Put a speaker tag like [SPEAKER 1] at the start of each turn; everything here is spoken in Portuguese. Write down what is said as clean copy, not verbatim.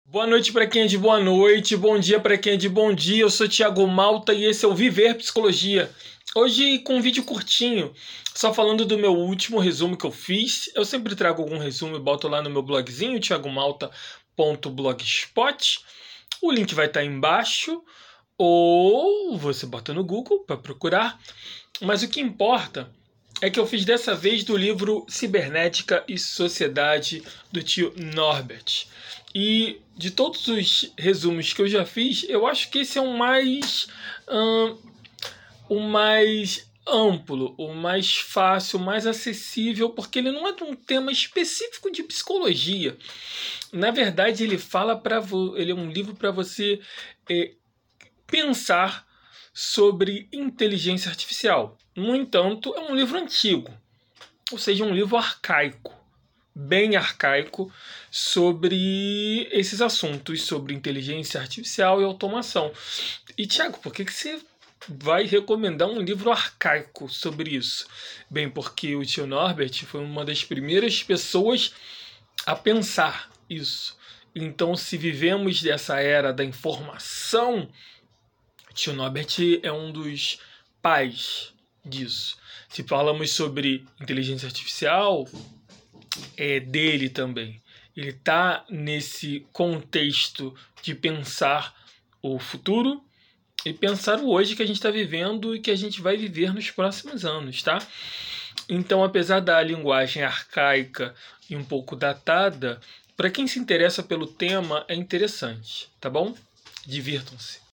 [SPEAKER 1] Boa noite para quem é de boa noite, bom dia para quem é de bom dia. Eu sou Thiago Malta e esse é o Viver Psicologia. Hoje com um vídeo curtinho, só falando do meu último resumo que eu fiz. Eu sempre trago algum resumo e boto lá no meu blogzinho, thiagomalta.blogspot. O link vai estar embaixo ou você bota no Google para procurar. Mas o que importa é que eu fiz dessa vez do livro Cibernética e Sociedade, do tio Norbert. E de todos os resumos que eu já fiz, eu acho que esse é o mais amplo, o mais fácil, o mais acessível, porque ele não é de um tema específico de psicologia. Na verdade, ele é um livro para você pensar sobre inteligência artificial. No entanto, é um livro antigo, ou seja, um livro arcaico, bem arcaico, sobre esses assuntos, sobre inteligência artificial e automação. E, Tiago, por que você vai recomendar um livro arcaico sobre isso? Bem, porque o tio Norbert foi uma das primeiras pessoas a pensar isso. Então, se vivemos dessa era da informação, tio Norbert é um dos pais disso. Se falamos sobre inteligência artificial, é dele também. Ele está nesse contexto de pensar o futuro e pensar o hoje que a gente está vivendo e que a gente vai viver nos próximos anos, tá? Então, apesar da linguagem arcaica e um pouco datada, para quem se interessa pelo tema, é interessante, tá bom? Divirtam-se.